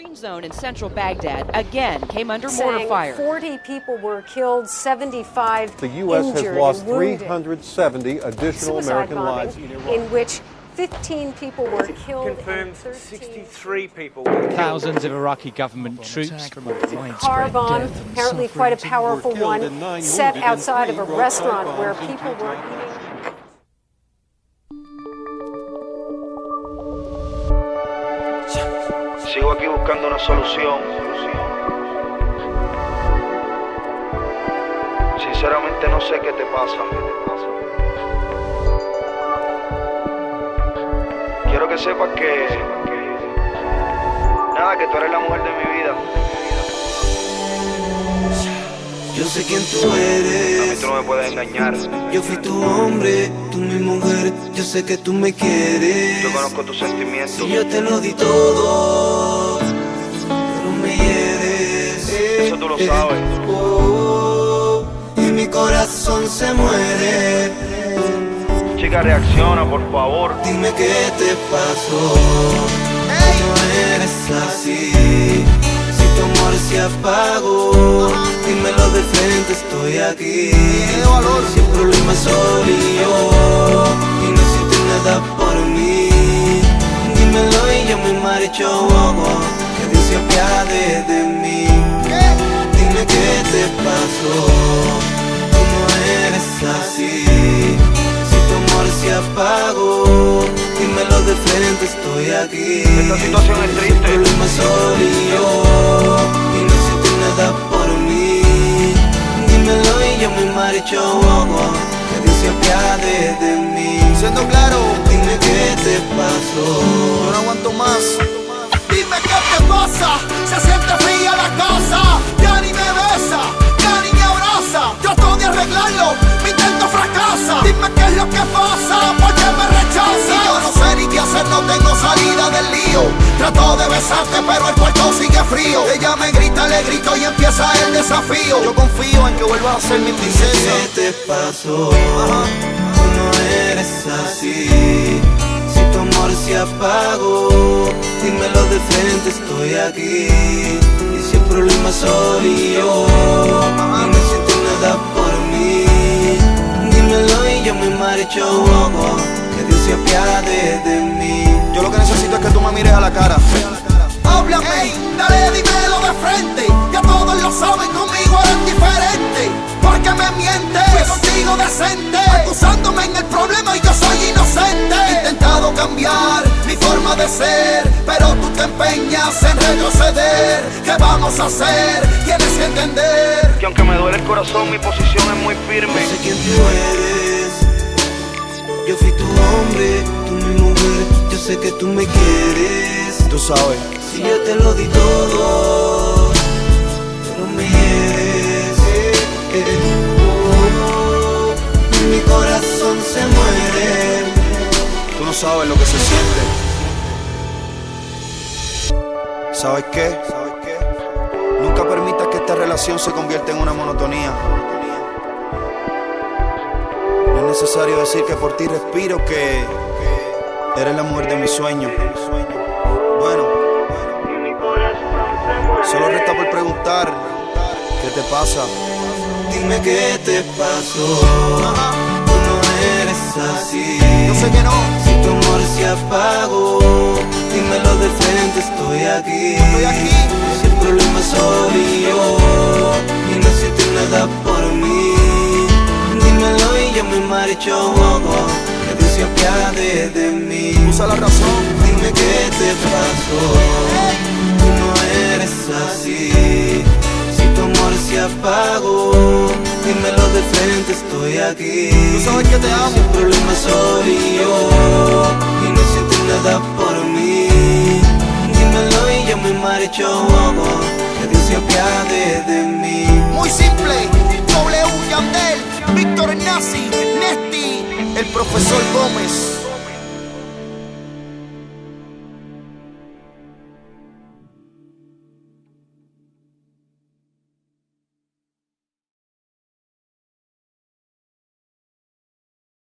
green zone in central Baghdad again came under mortar fire. 40 people were killed, 75 The U.S. has lost and wounded. 370 additional American lives in which 15 people were killed. Confirmed 63 people. Thousands of Iraqi government troops from a Car widespread bomb, death and apparently quite a suffering. powerful one, and 9 set wounded and outside of a 3 restaurant roadside where bombs in people were eating. Sigo aquí buscando una solución. Sinceramente no sé qué te pasa. Quiero que sepas que que tú eres la mujer de mi vida. Yo sé quién tú eres. A mí tú no me puedes engañar. Yo fui tu hombre, tú mi mujer. Yo sé que tú me quieres. Yo conozco tus sentimientos. Si yo te lo di todo, pero me hieres. Eso tú lo sabes. Y mi corazón se muere. Chica, reacciona, por favor. Dime qué te pasó. No eres así. Si tu amor se apagó, dímelo de frente, estoy aquí. Sin problema soy yo y no sientes nada por mí. Dímelo y yo me marcho, que Dios se apiade de mí. Dime qué te pasó. Tú no eres así. Si tu amor se apagó, dímelo de frente, estoy aquí. Esta situación es triste. El problema soy yo y no sientes nada por mí. Dímelo y yo me marcho, que Dios se apiade de mí. Siendo claro, dime qué te pasó. Yo no aguanto más. Dime qué te pasa. Se siente fría la casa. Ya ni me besa, ya ni me abraza. Trato de arreglarlo, mi intento fracasa. Dime qué es lo que pasa, por qué me rechaza. Y yo no sé ni qué hacer, no tengo salida del lío. Trato de besarte pero el cuarto sigue frío. Ella me grita, le grito y empieza el desafío. Yo confío en que vuelvas a ser mi princesa. ¿Qué te pasó? Tú no eres así. Si tu amor se apagó, dímelo de frente, estoy aquí. Y si el problema soy yo y no sientes nada por mí, dímelo y yo me marcho, que Dios se apiade de mí. Yo lo que necesito es que tú me mires a la cara. Háblame, dale, dímelo de frente. Ya todos lo saben, conmigo eres diferente. Porque me mientes, fui contigo decente, acusándome en el problema y yo soy inocente. He intentado cambiar mi forma de ser, pero tú te empeñas en retroceder. ¿Qué vamos a hacer? Tienes que entender que aunque me duele el corazón, mi posición es muy firme. Yo sé quién tú eres. Yo fui tu hombre, tú mi mujer. Yo sé que tú me quieres. Tú sabes. Si yo te lo di todo, pero me hieres. Y mi corazón se muere. Tú no sabes lo que se siente. ¿Sabes qué? Nunca permitas que esta relación se convierta en una monotonía. No es necesario decir que por ti respiro, que eres la mujer de mis sueños. Bueno, solo resta por preguntar, ¿qué te pasa? Dime qué te pasó. Tú no eres así. Yo sé que no. Si tu amor se apagó, dímelo de frente, estoy aquí. Estoy aquí. Si el problema soy yo y no sientes nada por mí, dímelo y yo me marcho, que Dios se apiade de mí. Usa la razón. Dime qué te pasó. Tú no eres así. Si tu amor se apagó, dímelo de frente, estoy aquí. Tú sabes que te amo. Si el problema soy yo y no sientes nada por mí, dímelo y yo me marcho, que Dios se apiade de mí. Muy simple, W. Yandel, Víctor Nazi, Nesti, el profesor Gómez.